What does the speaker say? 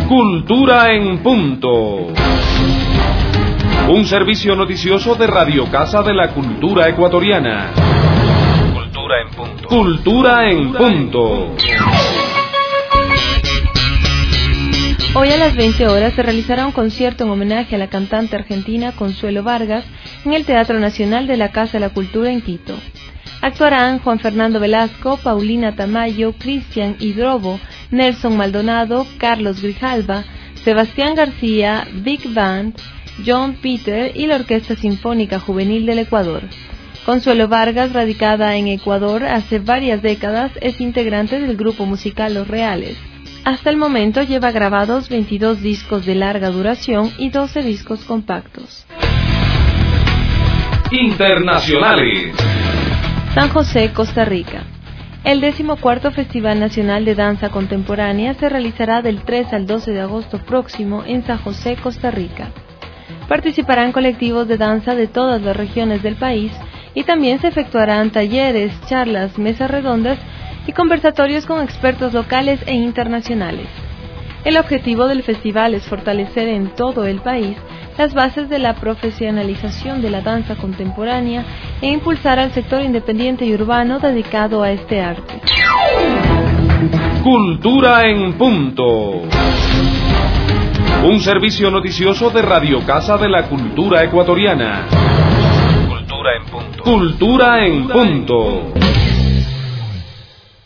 Cultura en Punto. Un servicio noticioso de Radio Casa de la Cultura Ecuatoriana. Cultura en Punto. Cultura en Punto. Hoy a las 20 horas se realizará un concierto en homenaje a la cantante argentina Consuelo Vargas en el Teatro Nacional de la Casa de la Cultura en Quito. Actuarán Juan Fernando Velasco, Paulina Tamayo, Cristian Hidrobo, Nelson Maldonado, Carlos Grijalva, Sebastián García, Big Band, John Peter y la Orquesta Sinfónica Juvenil del Ecuador. Consuelo Vargas, radicada en Ecuador hace varias décadas, es integrante del grupo musical Los Reales. Hasta el momento lleva grabados 22 discos de larga duración y 12 discos compactos. Internacionales. San José, Costa Rica. El 14º Festival Nacional de Danza Contemporánea se realizará del 3 al 12 de agosto próximo en San José, Costa Rica. Participarán colectivos de danza de todas las regiones del país y también se efectuarán talleres, charlas, mesas redondas y conversatorios con expertos locales e internacionales. El objetivo del festival es fortalecer en todo el país las bases de la profesionalización de la danza contemporánea e impulsar al sector independiente y urbano dedicado a este arte. Cultura en Punto. Un servicio noticioso de Radio Casa de la Cultura Ecuatoriana. Cultura en Punto. Cultura en Punto.